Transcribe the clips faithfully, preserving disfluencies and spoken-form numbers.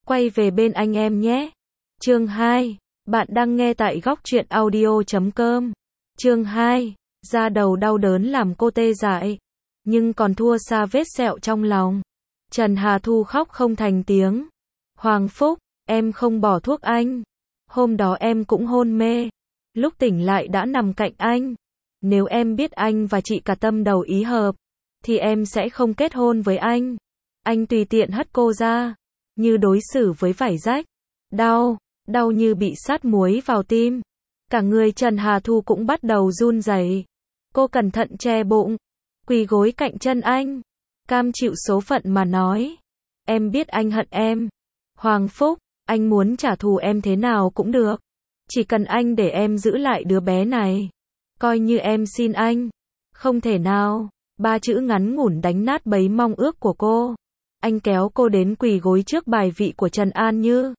quay về bên anh em nhé. Chương hai. Bạn đang nghe tại góc truyện audio chấm com. Chương hai. Da đầu đau đớn làm cô tê dại, nhưng còn thua xa vết sẹo trong lòng. Trần Hà Thu khóc không thành tiếng. Hoàng Phúc, em không bỏ thuốc anh. Hôm đó em cũng hôn mê. Lúc tỉnh lại đã nằm cạnh anh. Nếu em biết anh và chị cả tâm đầu ý hợp, thì em sẽ không kết hôn với anh. Anh tùy tiện hất cô ra, như đối xử với vải rách. Đau, đau như bị sát muối vào tim. Cả người Trần Hà Thu cũng bắt đầu run rẩy. Cô cẩn thận che bụng, quỳ gối cạnh chân anh, cam chịu số phận mà nói. Em biết anh hận em. Hoàng Phúc, anh muốn trả thù em thế nào cũng được. Chỉ cần anh để em giữ lại đứa bé này. Coi như em xin anh. Không thể nào. Ba chữ ngắn ngủn đánh nát bấy mong ước của cô. Anh kéo cô đến quỳ gối trước bài vị của Trần An Như.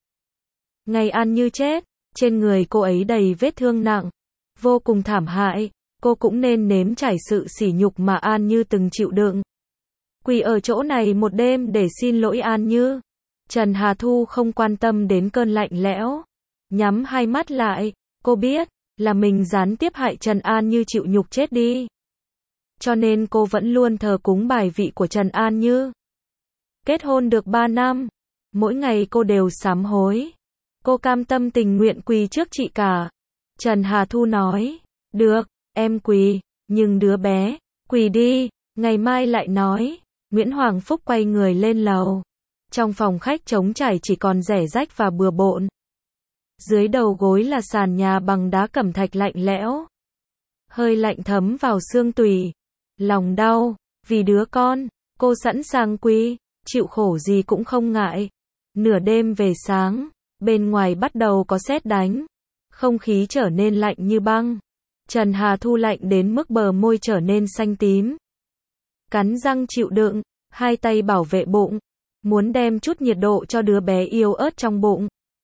Ngày An Như chết, trên người cô ấy đầy vết thương nặng, vô cùng thảm hại. Cô cũng nên nếm trải sự sỉ nhục mà An Như từng chịu đựng. Quỳ ở chỗ này một đêm để xin lỗi An Như. Trần Hà Thu không quan tâm đến cơn lạnh lẽo. Nhắm hai mắt lại, cô biết là mình gián tiếp hại Trần An Như chịu nhục chết đi. Cho nên cô vẫn luôn thờ cúng bài vị của Trần An Như. Kết hôn được ba năm, mỗi ngày cô đều sám hối. Cô cam tâm tình nguyện quỳ trước chị cả. Trần Hà Thu nói, được, em quỳ, nhưng đứa bé, quỳ đi, ngày mai lại nói. Nguyễn Hoàng Phúc quay người lên lầu. Trong phòng khách trống trải chỉ còn rẻ rách và bừa bộn. Dưới đầu gối là sàn nhà bằng đá cẩm thạch lạnh lẽo. Hơi lạnh thấm vào xương tủy. Lòng đau, vì đứa con, cô sẵn sàng quỳ, chịu khổ gì cũng không ngại. Nửa đêm về sáng, bên ngoài bắt đầu có sét đánh. Không khí trở nên lạnh như băng. Trần Hà Thu lạnh đến mức bờ môi trở nên xanh tím. Cắn răng chịu đựng, hai tay bảo vệ bụng, muốn đem chút nhiệt độ cho đứa bé yếu ớt trong bụng.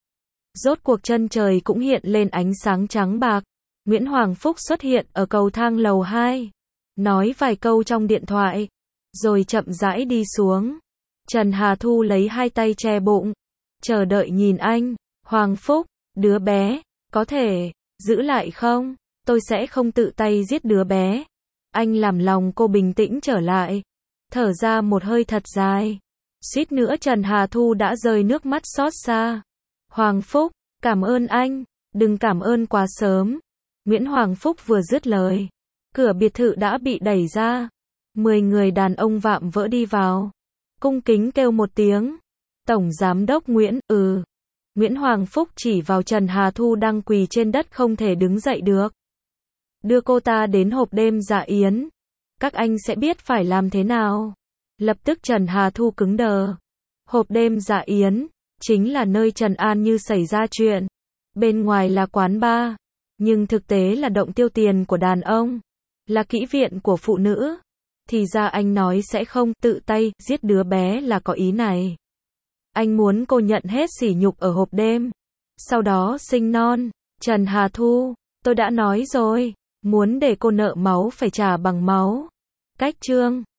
Rốt cuộc chân trời cũng hiện lên ánh sáng trắng bạc. Nguyễn Hoàng Phúc xuất hiện ở cầu thang lầu hai, nói vài câu trong điện thoại, rồi chậm rãi đi xuống. Trần Hà Thu lấy hai tay che bụng, chờ đợi nhìn anh. Hoàng Phúc, đứa bé, có thể giữ lại không? Tôi sẽ không tự tay giết đứa bé. Anh làm lòng cô bình tĩnh trở lại, thở ra một hơi thật dài. Suýt nữa Trần Hà Thu đã rơi nước mắt xót xa. Hoàng Phúc, cảm ơn anh, đừng cảm ơn quá sớm. Nguyễn Hoàng Phúc vừa dứt lời, cửa biệt thự đã bị đẩy ra. Mười người đàn ông vạm vỡ đi vào, cung kính kêu một tiếng. Tổng Giám đốc Nguyễn, ừ. Nguyễn Hoàng Phúc chỉ vào Trần Hà Thu đang quỳ trên đất không thể đứng dậy được. Đưa cô ta đến hộp đêm dạ yến. Các anh sẽ biết phải làm thế nào. Lập tức Trần Hà Thu cứng đờ. Hộp đêm dạ yến chính là nơi Trần An Như xảy ra chuyện. Bên ngoài là quán bar, nhưng thực tế là động tiêu tiền của đàn ông, là kỹ viện của phụ nữ. Thì ra anh nói sẽ không tự tay giết đứa bé là có ý này. Anh muốn cô nhận hết sỉ nhục ở hộp đêm, sau đó sinh non. Trần Hà Thu, tôi đã nói rồi, muốn để cô nợ máu phải trả bằng máu. Cách chương